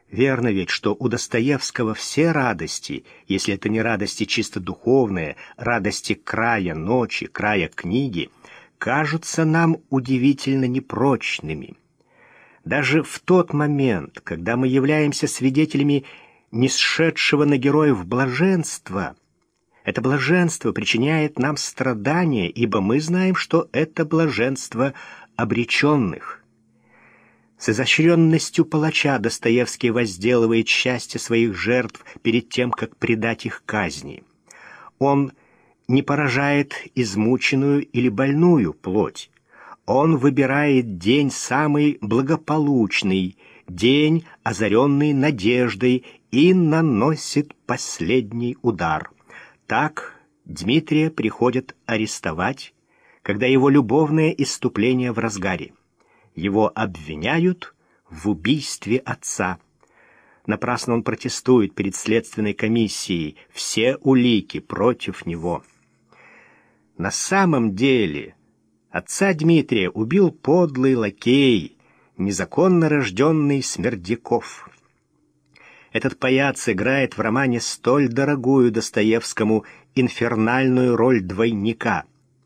Верно ведь, что у Достоевского все радости, если это не радости чисто духовные, радости края ночи, края книги, кажутся нам удивительно непрочными. Даже в тот момент, когда мы являемся свидетелями нисшедшего на героев блаженства, это блаженство причиняет нам страдания, ибо мы знаем, что это блаженство обреченных. С изощренностью палача Достоевский возделывает счастье своих жертв перед тем, как предать их казни. Он не поражает измученную или больную плоть. Он выбирает день самый благополучный, день, озаренный надеждой, и наносит последний удар. Так Дмитрия приходят арестовать, когда его любовное исступление в разгаре. Его обвиняют в убийстве отца. Напрасно он протестует перед следственной комиссией. Все улики против него. На самом деле отца Дмитрия убил подлый лакей, незаконно рожденный Смердяков. Этот паяц играет в романе столь дорогую Достоевскому инфернальную роль двойника.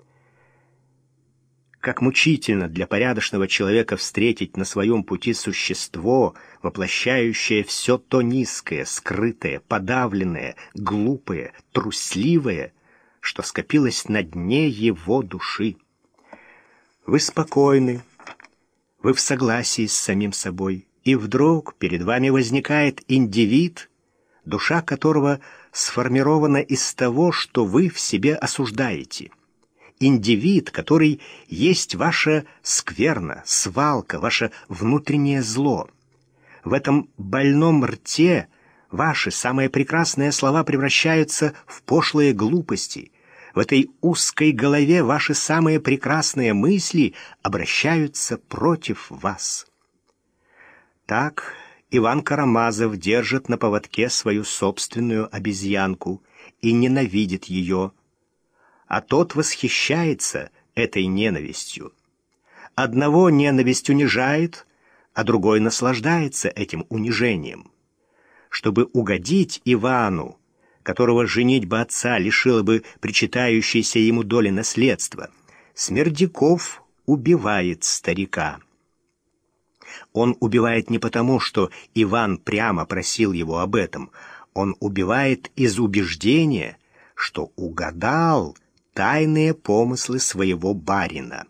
Как мучительно для порядочного человека встретить на своем пути существо, воплощающее все то низкое, скрытое, подавленное, глупое, трусливое, что скопилось на дне его души. Вы спокойны, вы в согласии с самим собой, и вдруг перед вами возникает индивид, душа которого сформирована из того, что вы в себе осуждаете. Индивид, который есть ваша скверна, свалка, ваше внутреннее зло. В этом больном рте ваши самые прекрасные слова превращаются в пошлые глупости. В этой узкой голове ваши самые прекрасные мысли обращаются против вас. Так Иван Карамазов держит на поводке свою собственную обезьянку и ненавидит ее, а тот восхищается этой ненавистью. Одного ненависть унижает, а другой наслаждается этим унижением. Чтобы угодить Ивану, которого женитьба отца лишила бы причитающейся ему доли наследства, Смердяков убивает старика. Он убивает не потому, что Иван прямо просил его об этом. Он убивает из убеждения, что угадал тайные помыслы своего барина.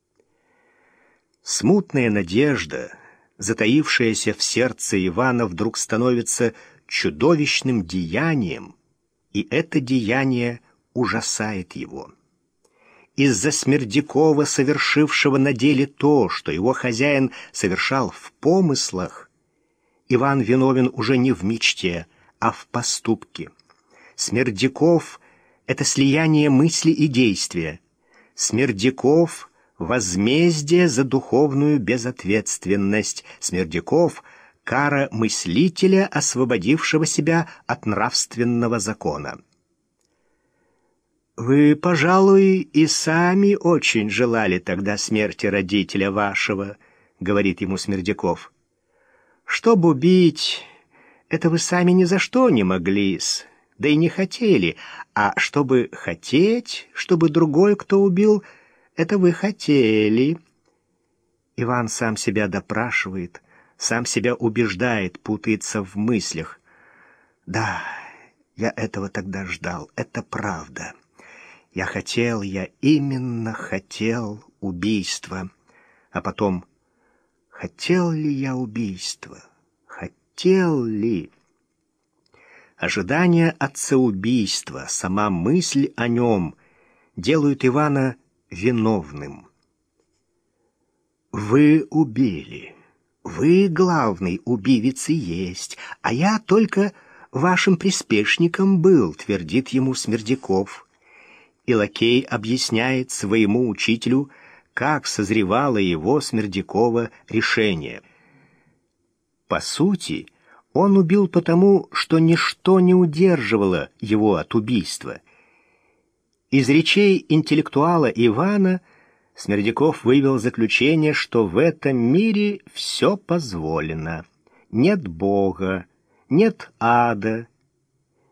Смутная надежда, затаившаяся в сердце Ивана, вдруг становится чудовищным деянием, и это деяние ужасает его. Из-за Смердякова, совершившего на деле то, что его хозяин совершал в помыслах, Иван виновен уже не в мечте, а в поступке. Смердяков — это слияние мысли и действия. Смердяков — возмездие за духовную безответственность. Смердяков — кара мыслителя, освободившего себя от нравственного закона. Вы, пожалуй, и сами очень желали тогда смерти родителя вашего, говорит ему Смердяков. Чтоб убить, это вы сами ни за что не могли-с, да и не хотели, а чтобы хотеть, чтобы другой кто убил, это вы хотели. Иван сам себя допрашивает, сам себя убеждает, путается в мыслях. Да, я этого тогда ждал, это правда. Я именно хотел убийства. А потом, хотел ли я убийства? Хотел ли? Ожидание отцеубийства, сама мысль о нем делают Ивана виновным. Вы убили. Вы главный убивец и есть, а я только вашим приспешником был, твердит ему Смердяков. И лакей объясняет своему учителю, как созревало его, Смердякова, решение. По сути, он убил потому, что ничто не удерживало его от убийства. Из речей интеллектуала Ивана Смердяков вывел заключение, что в этом мире все позволено. нет Бога, нет ада,